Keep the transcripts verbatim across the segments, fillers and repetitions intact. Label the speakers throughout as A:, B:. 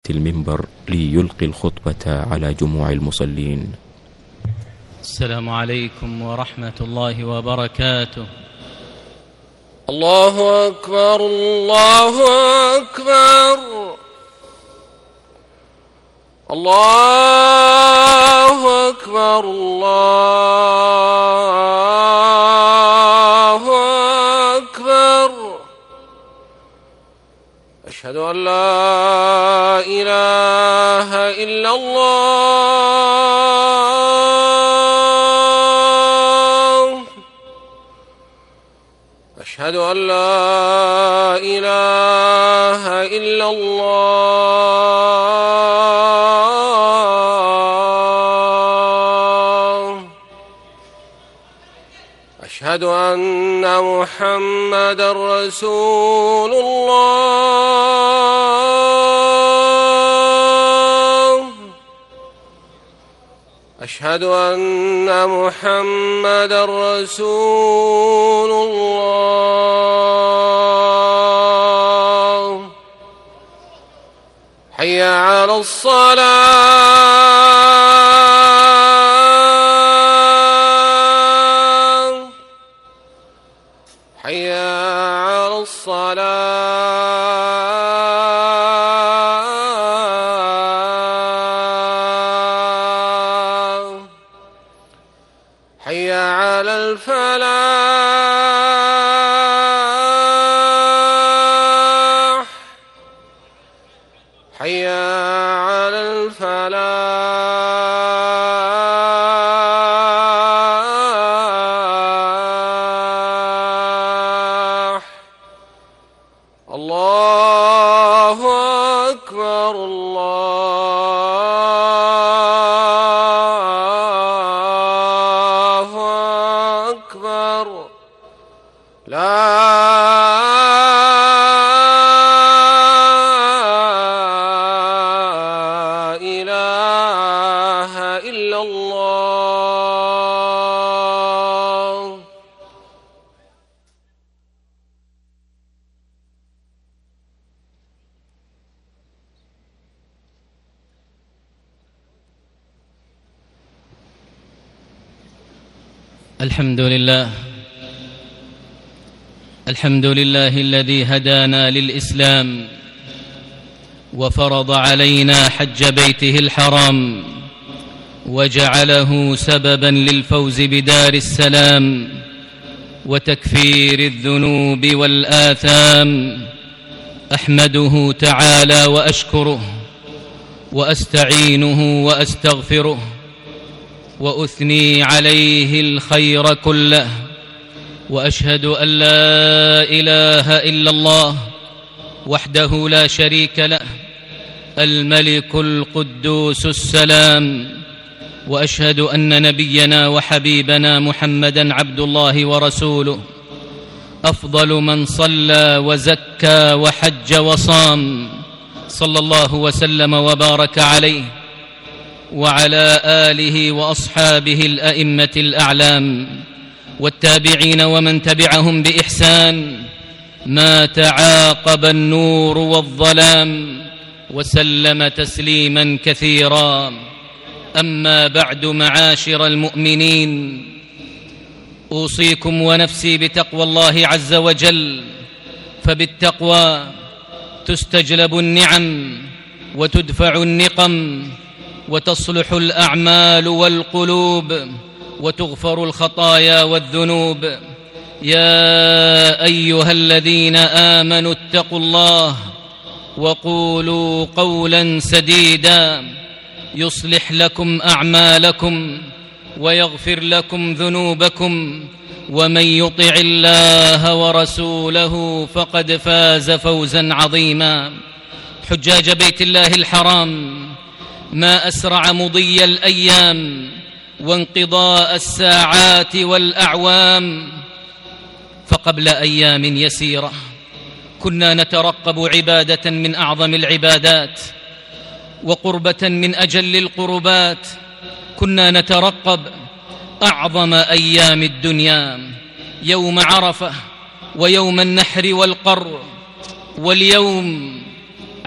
A: المنبر ليلقي الخطبة على جموع المصلين.
B: السلام عليكم ورحمة الله وبركاته.
C: الله أكبر الله أكبر الله أكبر الله أكبر. أشهد أن لا إله إلا الله أشهد أن لا إله إلا الله أشهد أن محمدًا رسول الله أشهد أن محمدًا رسول الله. حي على الصلاة حي على الصلاة حي على الفلاح حي على الفلاح. الله أكبر الله أكبر. لا إله إلا الله.
B: الحمد لله الحمد لله الذي هدانا للإسلام وفرض علينا حج بيته الحرام وجعله سببا للفوز بدار السلام وتكفير الذنوب والآثام. أحمده تعالى وأشكره وأستعينه وأستغفره وأثني عليه الخير كله، وأشهد أن لا إله إلا الله وحده لا شريك له الملك القدوس السلام. وأشهد أن نبينا وحبيبنا محمدًا عبد الله ورسوله، أفضل من صلى وزكى وحج وصام، صلى الله وسلم وبارك عليه وعلى آله وأصحابه الأئمة الأعلام والتابعين ومن تبعهم بإحسان ما تعاقب النور والظلام، وسلم تسليما كثيرا. أما بعد، معاشر المؤمنين، أوصيكم ونفسي بتقوى الله عز وجل، فبالتقوى تستجلب النعم وتدفع النقم وتصلح الأعمال والقلوب وتغفر الخطايا والذنوب. يا أيها الذين آمنوا اتقوا الله وقولوا قولا سديدا يصلح لكم أعمالكم ويغفر لكم ذنوبكم، ومن يطع الله ورسوله فقد فاز فوزا عظيما. حجاج بيت الله الحرام، ما أسرع مضي الأيام وانقضاء الساعات والأعوام. فقبل أيام يسيرة كنا نترقب عبادة من أعظم العبادات وقربة من أجل القربات، كنا نترقب أعظم أيام الدنيا، يوم عرفة ويوم النحر والقر. واليوم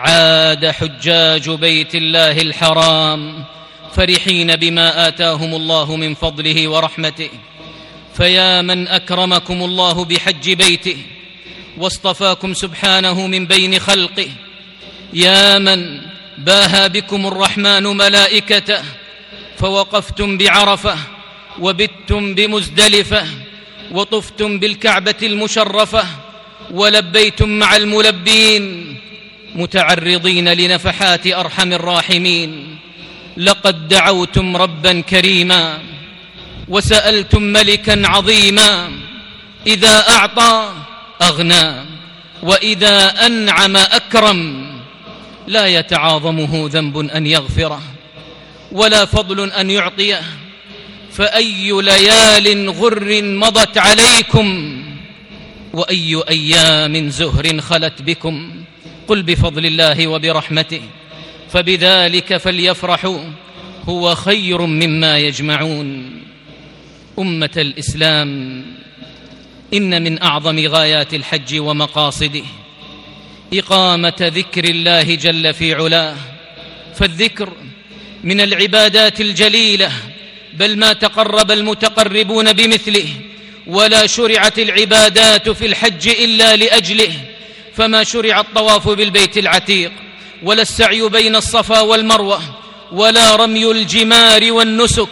B: عاد حجاج بيت الله الحرام فرحين بما آتاهم الله من فضله ورحمته. فيا من أكرمكم الله بحج بيته واصطفاكم سبحانه من بين خلقه، يا من باهى بكم الرحمن ملائكته فوقفتم بعرفة وبتم بمزدلفة وطفتم بالكعبة المشرفة ولبيتم مع الملبين متعرضين لنفحات أرحم الراحمين. لقد دعوتم ربا كريما وسألتم ملكا عظيما، إذا أعطى أغنى وإذا أنعم أكرم، لا يتعاظمه ذنب أن يغفره ولا فضل أن يعطيه. فأي ليال غر مضت عليكم وأي أيام زهر خلت بكم، قل بفضل الله وبرحمته فبذلك فليفرحوا هو خير مما يجمعون. أمة الإسلام، إن من أعظم غايات الحج ومقاصده إقامة ذكر الله جل في علاه، فالذكر من العبادات الجليلة، بل ما تقرب المتقربون بمثله، ولا شرعت العبادات في الحج إلا لأجله، فما شرع الطواف بالبيت العتيق ولا السعي بين الصفا والمروة ولا رمي الجمار والنسك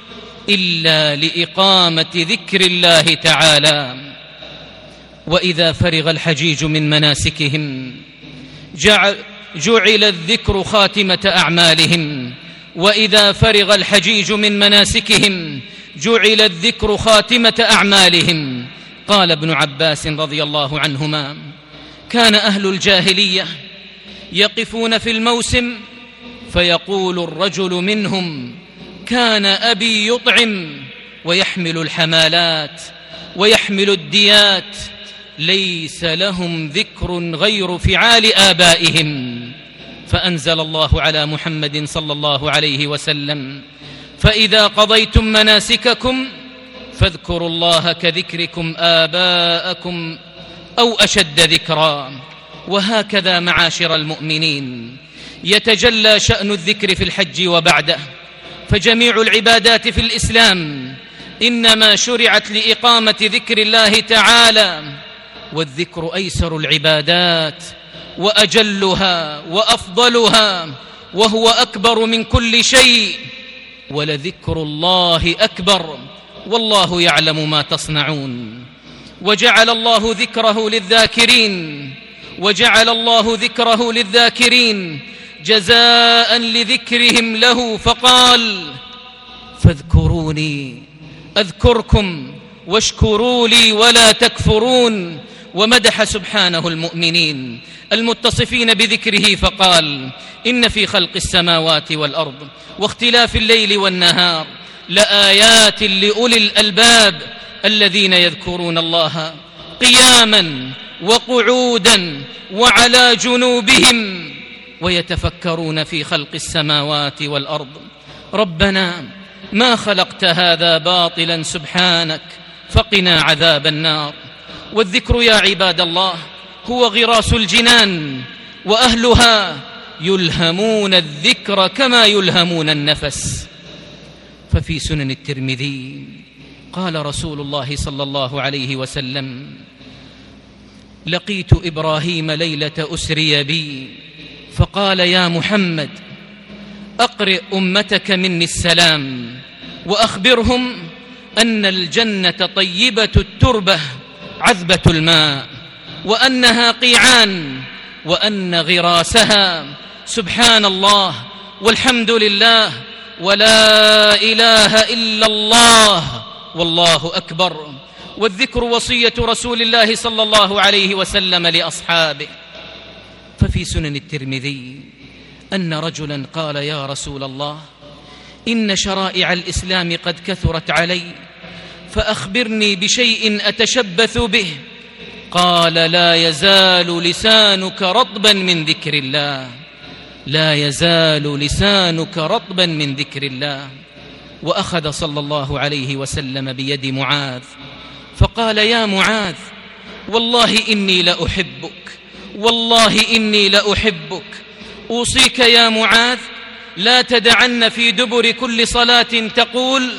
B: إلا لإقامة ذكر الله تعالى. وإذا فرغ الحجيج من مناسكهم جعل, جعل الذكر خاتمة أعمالهم، وإذا فرغ الحجيج من مناسكهم جعل الذكر خاتمة أعمالهم. قال ابن عباس رضي الله عنهما: كان أهل الجاهلية يقفون في الموسم فيقول الرجل منهم: كان أبي يطعم ويحمل الحمالات ويحمل الديات، ليس لهم ذكر غير فعال آبائهم. فأنزل الله على محمد صلى الله عليه وسلم: فإذا قضيتم مناسككم فاذكروا الله كذكركم آباءكم أو أشد ذكرا. وهكذا معاشر المؤمنين يتجلى شأن الذكر في الحج وبعده، فجميع العبادات في الإسلام إنما شرعت لإقامة ذكر الله تعالى، والذكر أيسر العبادات وأجلها وأفضلها، وهو أكبر من كل شيء، ولذكر الله أكبر والله يعلم ما تصنعون. وجعل الله ذكره للذاكرين وجعل الله ذكره للذاكرين جزاء لذكرهم له، فقال: فاذكروني أذكركم واشكروا لي ولا تكفرون. ومدح سبحانه المؤمنين المتصفين بذكره فقال: إن في خلق السماوات والأرض واختلاف الليل والنهار لآيات لأولي الألباب الذين يذكرون الله قياما وقعودا وعلى جنوبهم ويتفكرون في خلق السماوات والأرض ربنا ما خلقت هذا باطلا سبحانك فقنا عذاب النار. والذكر يا عباد الله هو غراس الجنان، وأهلها يلهمون الذكر كما يلهمون النفس. ففي سنن الترمذي قال رسول الله صلى الله عليه وسلم: لقيت إبراهيم ليلة أسري بي فقال: يا محمد أقرئ أمتك مني السلام وأخبرهم أن الجنة طيبة التربة عذبة الماء، وأنها قيعان، وأن غراسها سبحان الله والحمد لله ولا إله إلا الله والله أكبر. والذكر وصية رسول الله صلى الله عليه وسلم لأصحابه. ففي سنن الترمذي أن رجلا قال: يا رسول الله إن شرائع الإسلام قد كثرت علي، فأخبرني بشيء أتشبث به. قال: لا يزال لسانك رطبا من ذكر الله، لا يزال لسانك رطبا من ذكر الله. وأخذ صلى الله عليه وسلم بيد معاذ فقال: يا معاذ والله إني لأحبك والله إني لأحبك. أوصيك يا معاذ لا تدعن في دبر كل صلاة تقول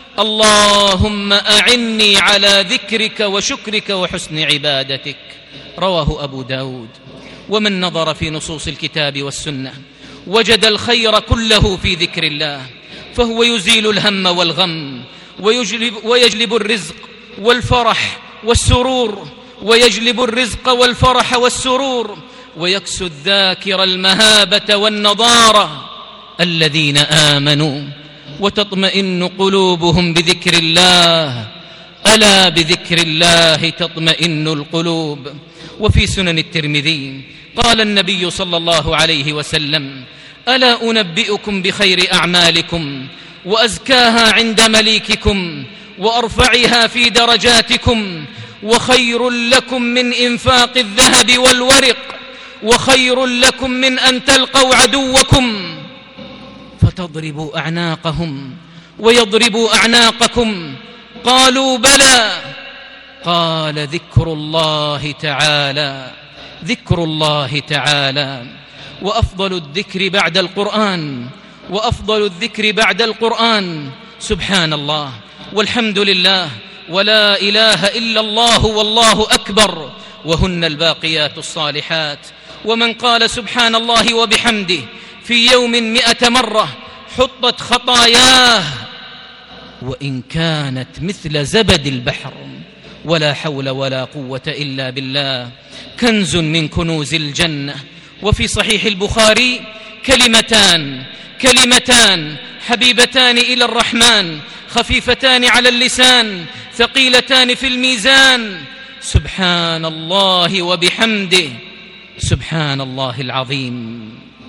B: اللهم أعني على ذكرك وشكرك وحسن عبادتك. رواه أبو داود. ومن نظر في نصوص الكتاب والسنة وجد الخير كله في ذكر الله، فهو يزيل الهم والغم ويجلب, ويجلب الرزق والفرح والسرور ويجلب الرزق والفرح والسرور ويكسو الذاكر المهابة والنضارة. الذين آمنوا وتطمئن قلوبهم بذكر الله، ألا بذكر الله تطمئن القلوب. وفي سنن الترمذي قال النبي صلى الله عليه وسلم ألا أنبئكم بخير أعمالكم وأزكاها عند مليككم وأرفعها في درجاتكم، وخير لكم من إنفاق الذهب والورق، وخير لكم من أن تلقوا عدوكم فتضربوا أعناقهم ويضربوا أعناقكم. قالوا بلى. قال ذكر الله تعالى، ذكر الله تعالى. وأفضل الذكر بعد القرآن، وأفضل الذكر بعد القرآن سبحان الله والحمد لله ولا إله إلا الله والله أكبر، وهن الباقيات الصالحات. ومن قال سبحان الله وبحمده في يوم مئة مرة حطت خطاياه وإن كانت مثل زبد البحر. ولا حول ولا قوة إلا بالله. كنز من كنوز الجنة. وفي صحيح البخاري كلمتان كلمتان حبيبتان إلى الرحمن خفيفتان على اللسان ثقيلتان في الميزان، سبحان الله وبحمده سبحان الله العظيم.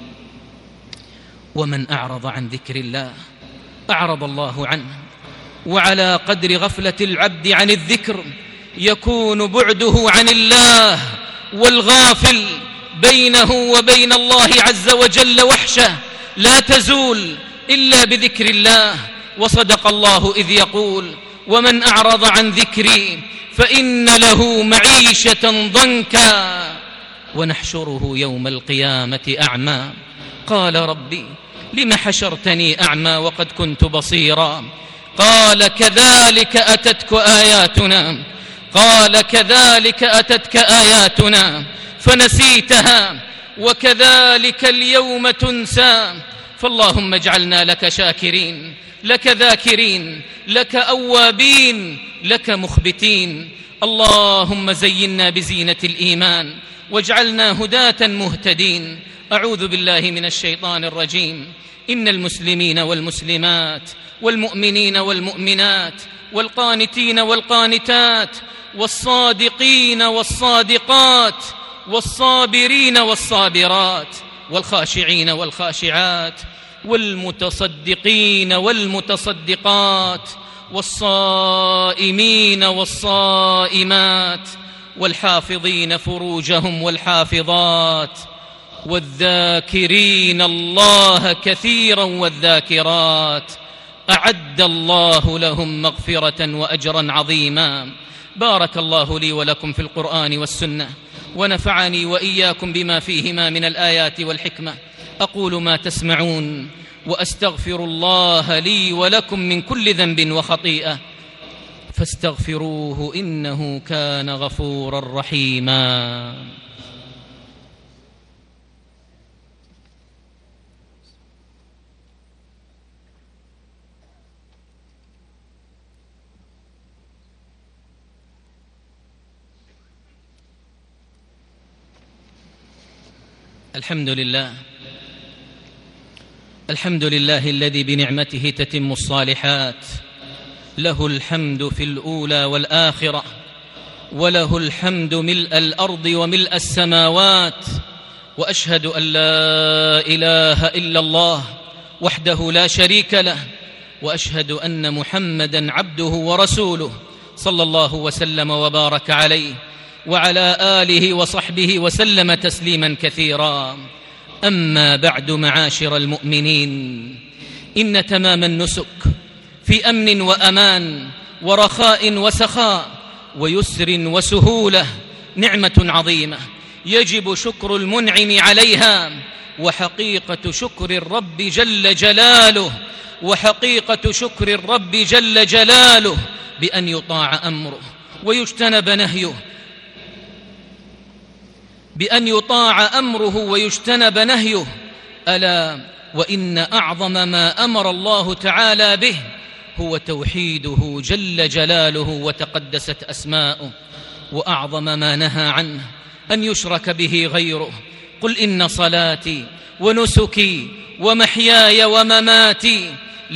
B: ومن أعرض عن ذكر الله أعرض الله عنه. وعلى قدر غفلة العبد عن الذكر يكون بعده عن الله، والغافل بينه وبين الله عز وجل وحشة لا تزول إلا بذكر الله. وصدق الله إذ يقول ومن أعرض عن ذكري فإن له معيشة ضنكا ونحشره يوم القيامة أعمى. قال ربي لم حشرتني أعمى وقد كنت بصيرا؟ قال كذلك أتتك آياتنا قال كذلك أتتك آياتنا فنسيتها وكذلك اليوم تنسى. فاللهم اجعلنا لك شاكرين، لك ذاكرين، لك أوابين، لك مخبتين. اللهم زينا بزينة الإيمان واجعلنا هداة مهتدين. أعوذ بالله من الشيطان الرجيم. إن المسلمين والمسلمات والمؤمنين والمؤمنات والقانتين والقانتات والصادقين والصادقات والصابرين والصابرات والخاشعين والخاشعات والمتصدقين والمتصدقات والصائمين والصائمات والحافظين فروجهم والحافظات والذاكرين الله كثيرا والذاكرات أعد الله لهم مغفرة وأجرا عظيما. بارك الله لي ولكم في القرآن والسنة، ونفعني وإياكم بما فيهما من الآيات والحكمة. أقول ما تسمعون وأستغفر الله لي ولكم من كل ذنب وخطيئة فاستغفروه إنه كان غفورا رحيما. الحمد لله الحمد لله الذي بنعمته تتم الصالحات، له الحمد في الأولى والآخرة، وله الحمد ملء الأرض وملء السماوات. وأشهد أن لا إله إلا الله وحده لا شريك له، وأشهد أن محمدًا عبده ورسوله صلى الله وسلم وبارك عليه وعلى آله وصحبه وسلم تسليما كثيرا. أما بعد معاشر المؤمنين، إن تمام النسك في أمن وأمان ورخاء وسخاء ويسر وسهولة نعمة عظيمة يجب شكر المنعم عليها. وحقيقة شكر الرب جل جلاله وحقيقة شكر الرب جل جلاله بأن يطاع أمره ويجتنب نهيه، بأن يطاع أمره ويجتنب نهيه. ألا وإن أعظم ما أمر الله تعالى به هو توحيده جل جلاله وتقدست أسماؤه، وأعظم ما نهى عنه أن يشرك به غيره. قل إن صلاتي ونسكي ومحياي ومماتي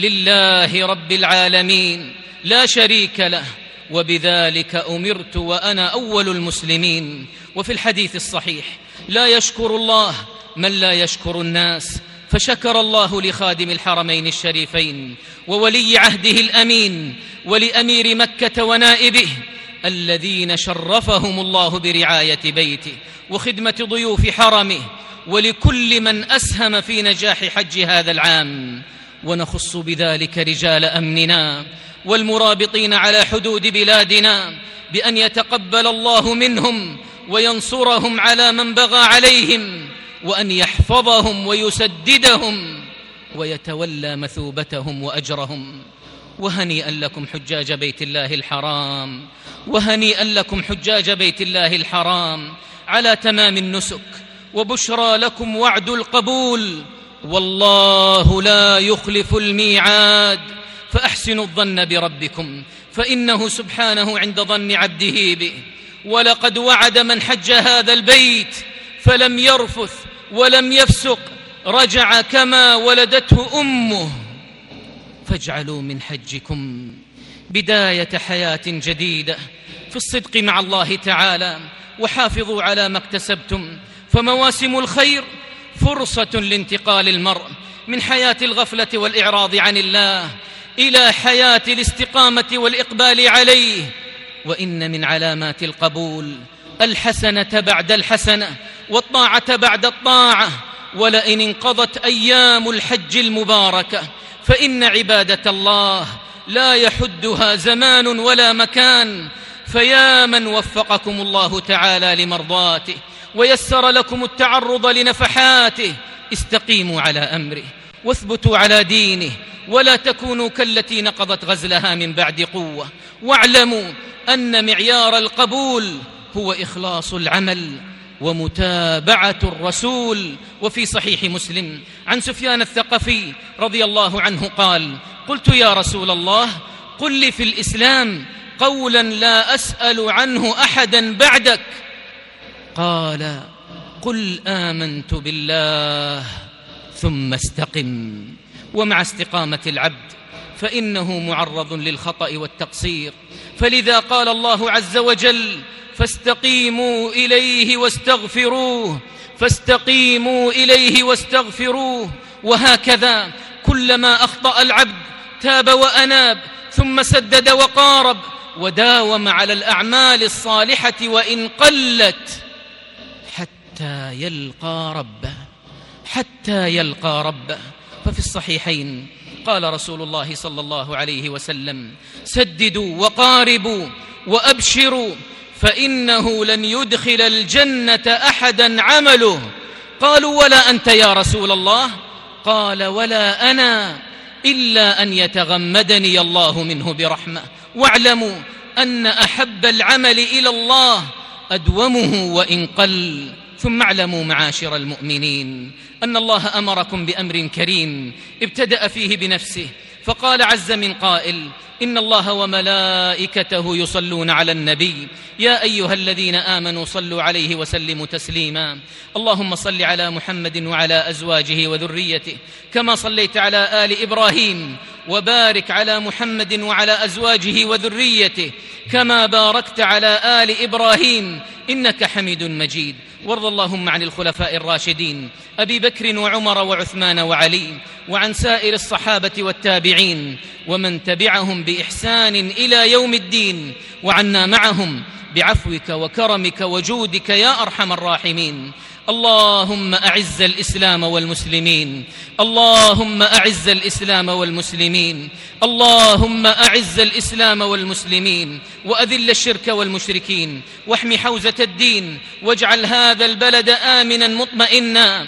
B: لله رب العالمين لا شريك له وبذلك أمرت وأنا أول المسلمين. وفي الحديث الصحيح: لا يشكر الله من لا يشكر الناس. فشكر الله لخادم الحرمين الشريفين وولي عهده الأمين ولأمير مكة ونائبه الذين شرفهم الله برعاية بيته وخدمة ضيوف حرمه، ولكل من أسهم في نجاح حج هذا العام. ونخص بذلك رجال أمننا والمرابطين على حدود بلادنا بأن يتقبل الله منهم وينصرهم على من بغى عليهم، وأن يحفظهم ويسددهم ويتولى مثوبتهم وأجرهم. وهنيئا لكم حجاج بيت الله الحرام وهنيئا لكم حجاج بيت الله الحرام على تمام النسك، وبشرى لكم وعد القبول، والله لا يخلف الميعاد. فأحسنوا الظن بربكم فإنه سبحانه عند ظن عبده به. ولقد وعد من حج هذا البيت فلم يرفث ولم يفسق رجع كما ولدته أمه. فاجعلوا من حجكم بداية حياة جديدة في الصدق مع الله تعالى، وحافظوا على ما اكتسبتم، فمواسم الخير فرصة لانتقال المرء من حياة الغفلة والإعراض عن الله إلى حياة الاستقامة والإقبال عليه. وإن من علامات القبول الحسنة بعد الحسنة والطاعة بعد الطاعة. ولئن انقضت أيام الحج المباركة فإن عبادة الله لا يحدها زمان ولا مكان. فيا من وفقكم الله تعالى لمرضاته ويسر لكم التعرض لنفحاته، استقيموا على أمره واثبتوا على دينه، ولا تكونوا كالتي نقضت غزلها من بعد قوة. واعلموا أن معيار القبول هو إخلاص العمل ومتابعة الرسول. وفي صحيح مسلم عن سفيان الثقفي رضي الله عنه قال: قلت يا رسول الله قل لي في الإسلام قولا لا أسأل عنه أحدا بعدك. قال: قل آمنت بالله ثم استقم. ومع استقامة العبد فإنه معرض للخطأ والتقصير، فلذا قال الله عز وجل: فاستقيموا إليه واستغفروه فاستقيموا إليه واستغفروه. وهكذا كلما أخطأ العبد تاب وأناب ثم سدد وقارب وداوم على الأعمال الصالحة وإن قلت حتى يلقى ربه حتى يلقى ربه. ففي الصحيحين قال رسول الله صلى الله عليه وسلم: سددوا وقاربوا وأبشروا فإنه لن يدخل الجنة أحدا عمله. قالوا: ولا أنت يا رسول الله؟ قال: ولا أنا إلا أن يتغمدني الله منه برحمة. واعلموا أن أحب العمل إلى الله أدومه وإن قل. ثم اعلموا معاشر المؤمنين أن الله أمركم بأمر كريم ابتدأ فيه بنفسه، فقال عز من قائل: إن الله وملائكته يصلون على النبي يا أيها الذين آمنوا صلوا عليه وسلموا تسليما. اللهم صل على محمد وعلى أزواجه وذريته كما صليت على آل إبراهيم، وبارك على محمد وعلى أزواجه وذريته كما باركت على آل إبراهيم إنك حميد مجيد. وارض اللهم عن الخلفاء الراشدين أبي بكر وعمر وعثمان وعلي، وعن سائر الصحابة والتابعين ومن تبعهم بإحسان إلى يوم الدين، وعنا معهم بعفوك وكرمك وجودك يا أرحم الراحمين. اللهم أعز الإسلام والمسلمين، اللهم أعز الإسلام والمسلمين، اللهم أعز الإسلام والمسلمين، وأذل الشرك والمشركين، واحم حوزة الدين، واجعل هذا البلد آمنا مطمئنا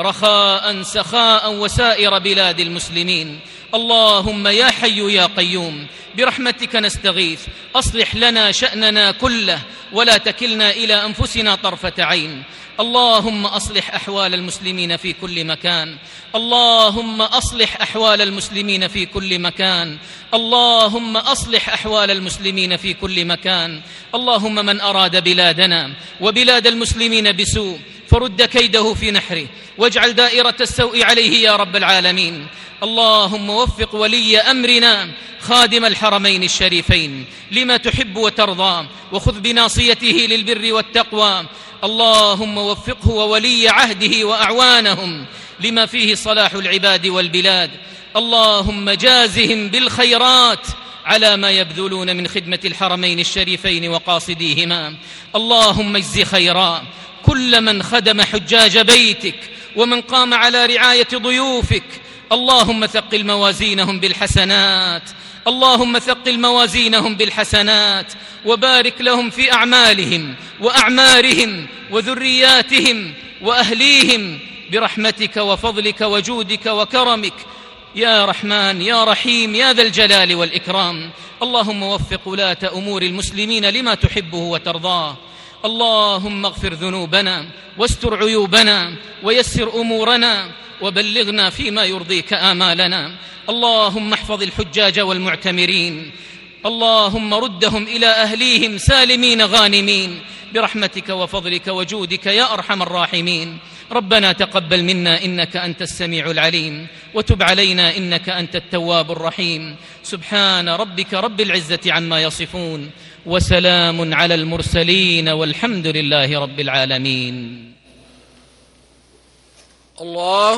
B: رخاء سخاء وسائر بلاد المسلمين. اللهم يا حي يا قيوم برحمتك نستغيث، أصلح لنا شأننا كله ولا تكلنا إلى أنفسنا طرفة عين. اللهم أصلح أحوال المسلمين في كل مكان، اللهم أصلح أحوال المسلمين في كل مكان، اللهم أصلح أحوال المسلمين في كل مكان. اللهم من أراد بلادنا وبلاد المسلمين بسوء فرد كيده في نحره، واجعل دائرة السوء عليه يا رب العالمين. اللهم وفق ولي أمرنا خادم الحرمين الشريفين لما تحب وترضى، وخذ بناصيته للبر والتقوى. اللهم وفقه وولي عهده وأعوانهم لما فيه صلاح العباد والبلاد. اللهم جازهم بالخيرات على ما يبذلون من خدمة الحرمين الشريفين وقاصديهما. اللهم اجز خيرا كل من خدم حجاج بيتك ومن قام على رعاية ضيوفك. اللهم ثقل موازينهم بالحسنات، اللهم ثقل موازينهم بالحسنات، وبارك لهم في أعمالهم وأعمارهم وذرياتهم وأهليهم برحمتك وفضلك وجودك وكرمك يا رحمن يا رحيم يا ذا الجلال والإكرام. اللهم وفق ولاة أمور المسلمين لما تحبه وترضاه. اللهم اغفر ذنوبنا واستر عيوبنا ويسر أمورنا وبلغنا فيما يرضيك آمالنا. اللهم احفظ الحجاج والمعتمرين، اللهم ردهم إلى أهليهم سالمين غانمين برحمتك وفضلك وجودك يا أرحم الراحمين. ربنا تقبل منا إنك أنت السميع العليم، وتب علينا إنك أنت التواب الرحيم. سبحان ربك رب العزة عما يصفون، وسلام على المرسلين، والحمد لله رب العالمين.
C: الله